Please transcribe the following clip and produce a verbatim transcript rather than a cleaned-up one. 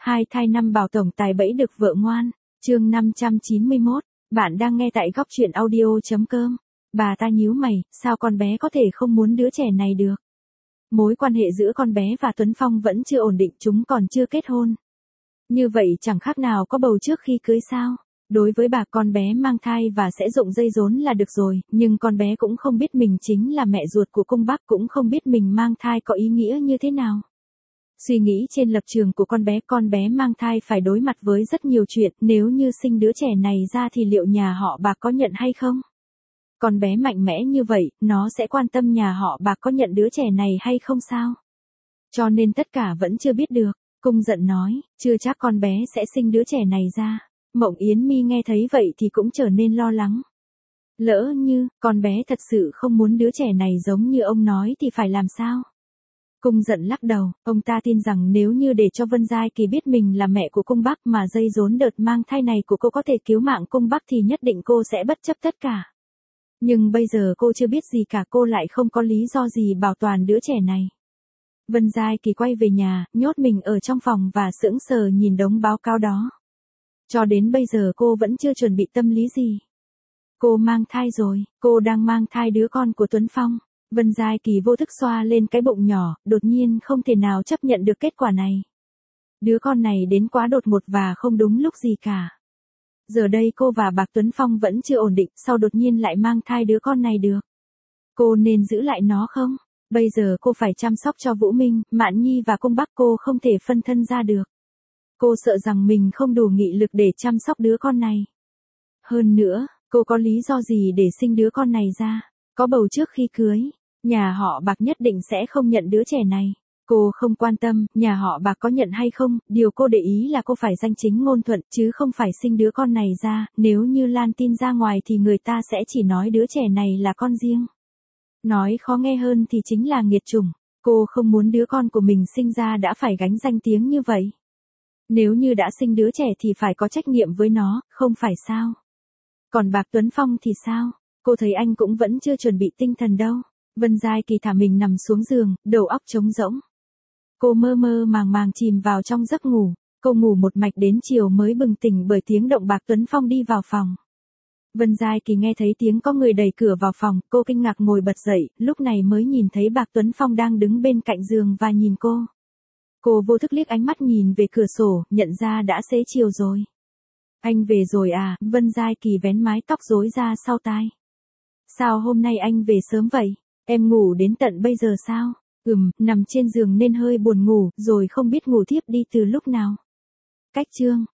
Hai thai năm bảo tổng tài bẫy được vợ ngoan. Chương năm trăm chín mươi mốt. Bạn đang nghe tại góc truyện audio chấm com. Bà ta nhíu mày, sao con bé có thể không muốn đứa trẻ này được? Mối quan hệ giữa con bé và Tuấn Phong vẫn chưa ổn định, chúng còn chưa kết hôn. Như vậy chẳng khác nào có bầu trước khi cưới sao? Đối với bà, con bé mang thai và sẽ rụng dây rốn là được rồi, nhưng con bé cũng không biết mình chính là mẹ ruột của cung Bắc, cũng không biết mình mang thai có ý nghĩa như thế nào. Suy nghĩ trên lập trường của con bé, con bé mang thai phải đối mặt với rất nhiều chuyện, nếu như sinh đứa trẻ này ra thì liệu nhà họ Bạc có nhận hay không? Con bé mạnh mẽ như vậy, nó sẽ quan tâm nhà họ Bạc có nhận đứa trẻ này hay không sao? Cho nên tất cả vẫn chưa biết được. Cung giận nói, chưa chắc con bé sẽ sinh đứa trẻ này ra. Mộng Yến Mi nghe thấy vậy thì cũng trở nên lo lắng. Lỡ như, con bé thật sự không muốn đứa trẻ này giống như ông nói thì phải làm sao? Cung giận lắc đầu, ông ta tin rằng nếu như để cho Vân Giai Kỳ biết mình là mẹ của cung Bắc mà dây rốn đợt mang thai này của cô có thể cứu mạng cung Bắc thì nhất định cô sẽ bất chấp tất cả. Nhưng bây giờ cô chưa biết gì cả, cô lại không có lý do gì bảo toàn đứa trẻ này. Vân Giai Kỳ quay về nhà, nhốt mình ở trong phòng và sững sờ nhìn đống báo cáo đó. Cho đến bây giờ cô vẫn chưa chuẩn bị tâm lý gì. Cô mang thai rồi, cô đang mang thai đứa con của Tuấn Phong. Vân Giai Kỳ vô thức xoa lên cái bụng nhỏ, đột nhiên không thể nào chấp nhận được kết quả này. Đứa con này đến quá đột ngột và không đúng lúc gì cả. Giờ đây cô và Bạc Tuấn Phong vẫn chưa ổn định, sao đột nhiên lại mang thai đứa con này được? Cô nên giữ lại nó không? Bây giờ cô phải chăm sóc cho Vũ Minh, Mạn Nhi và cung Bắc, cô không thể phân thân ra được. Cô sợ rằng mình không đủ nghị lực để chăm sóc đứa con này. Hơn nữa, cô có lý do gì để sinh đứa con này ra? Có bầu trước khi cưới, nhà họ Bạc nhất định sẽ không nhận đứa trẻ này. Cô không quan tâm, nhà họ Bạc có nhận hay không, điều cô để ý là cô phải danh chính ngôn thuận, chứ không phải sinh đứa con này ra, nếu như lan tin ra ngoài thì người ta sẽ chỉ nói đứa trẻ này là con riêng. Nói khó nghe hơn thì chính là nghiệt chủng, cô không muốn đứa con của mình sinh ra đã phải gánh danh tiếng như vậy. Nếu như đã sinh đứa trẻ thì phải có trách nhiệm với nó, không phải sao? Còn Bạc Tuấn Phong thì sao? Cô thấy anh cũng vẫn chưa chuẩn bị tinh thần đâu. Vân Giai Kỳ thả mình nằm xuống giường, đầu óc trống rỗng. Cô mơ mơ màng màng chìm vào trong giấc ngủ. Cô ngủ một mạch đến chiều mới bừng tỉnh bởi tiếng động Bạc Tuấn Phong đi vào phòng. Vân Giai Kỳ nghe thấy tiếng có người đẩy cửa vào phòng, cô kinh ngạc ngồi bật dậy, lúc này mới nhìn thấy Bạc Tuấn Phong đang đứng bên cạnh giường và nhìn cô. Cô vô thức liếc ánh mắt nhìn về cửa sổ, nhận ra đã xế chiều rồi. Anh về rồi à? Vân Giai Kỳ vén mái tóc rối ra sau tai. Sao hôm nay anh về sớm vậy? Em ngủ đến tận bây giờ sao? Ừm, nằm trên giường nên hơi buồn ngủ, rồi không biết ngủ thiếp đi từ lúc nào. Cách chương.